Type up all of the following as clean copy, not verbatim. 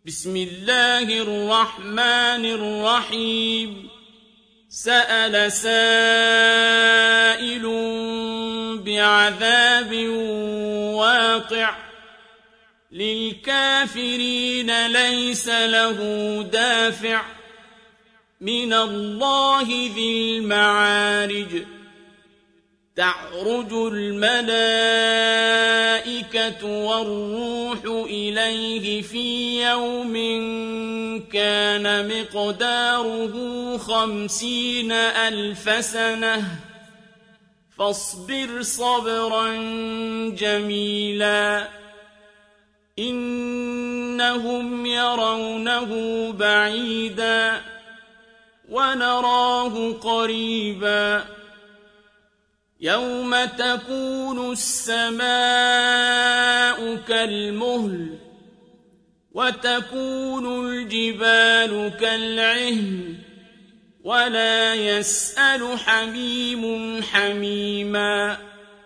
بسم الله الرحمن الرحيم سأل سائل بعذاب واقع للكافرين ليس له دافع من الله ذي المعارج تعرج الملائكة والروح إليه في يوم كان مقداره 50,000 سنة فاصبر صبرا جميلا إنهم يرونه بعيدا ونراه قريبا يوم تكون السماء كالمهل وتكون الجبال كالعهن ولا يسأل حميم حميما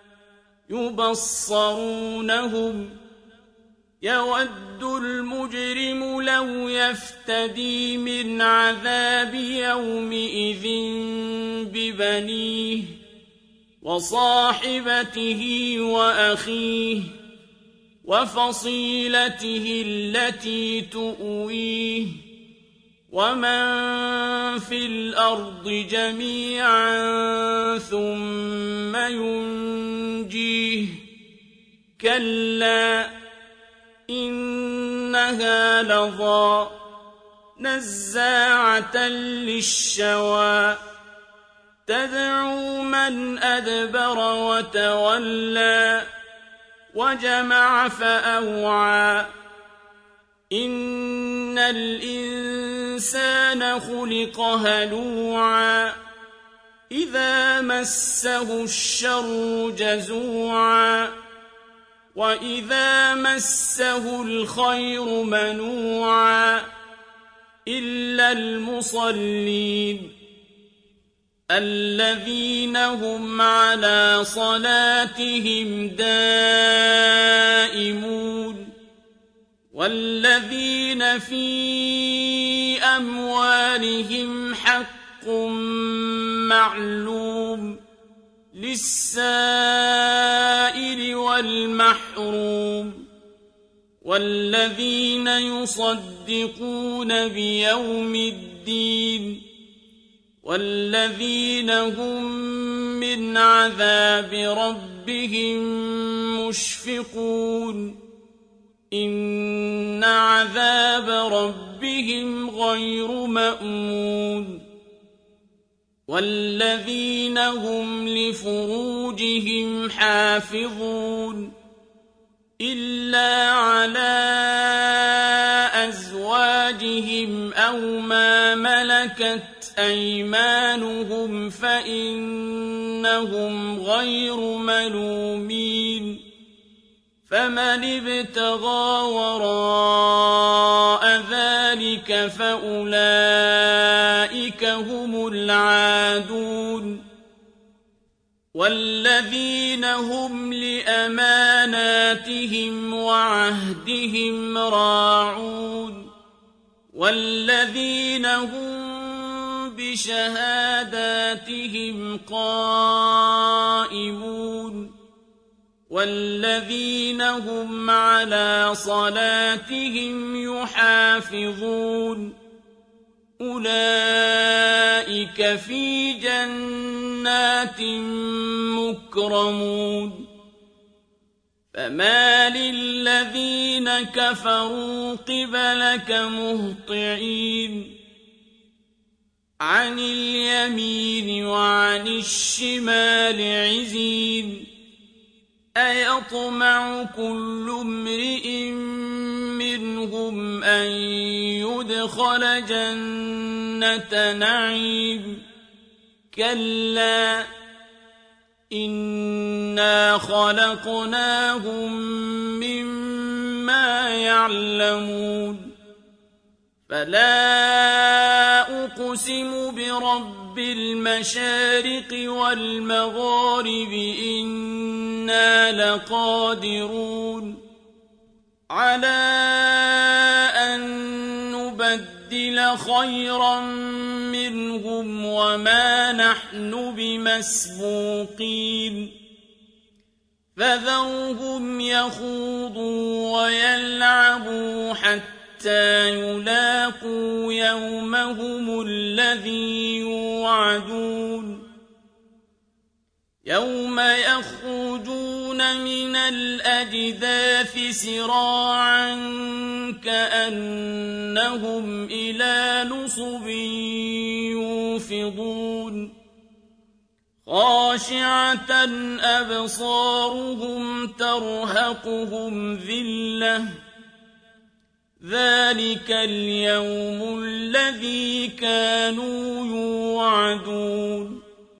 يبصرونهم يود المجرم لو يفتدي من عذاب يومئذ ببنيه وصاحبته وأخيه وفصيلته التي تؤويه ومن في الأرض جميعا ثم ينجيه كلا إنها لظى نزاعة للشوى تدعو من أدبر وتولى وجمع فأوعى إن الإنسان خلق هلوعا إذا مسه الشر جزوعا وإذا مسه الخير منوعا إلا المصلين الذين هم على صلاتهم دائمون والذين في أموالهم حق معلوم للسائل والمحروم والذين يصدقون بيوم الدين والذين هم من عذاب ربهم مشفقون إن عذاب ربهم غير مأمون والذين هم لفروجهم حافظون إلا على أزواجهم أو ما ملكت أيمانهم فإنهم غير ملومين فمن ابتغى وراء ذلك فأولئك هم العادون والذين هم لأماناتهم وعهدهم راعون والذين هم بشهاداتهم قائمون والذين هم على صلاتهم يحافظون أولئك في جنات مكرمون فما للذين كفروا قبلك مهطعين عن اليمين وعن الشمال عزين أيطمع كل امرئ منهم أن يدخل جنة نعيم كلا إنا خلقناهم مما يعلمون فلا أقسم برب المشارق والمغارب إنا لقادرون على أن نبدل خيرا منهم وما نحن بمسبوقين فذرهم يخوضوا ويلعبوا حتى يلاقوا يومهم الذي يوعدون يوم يخرجون من الأجداث سراعا كأنهم إلى نصب يوفضون خاشعة أبصارهم ترهقهم ذلة ذلك اليوم الذي كانوا يوعدون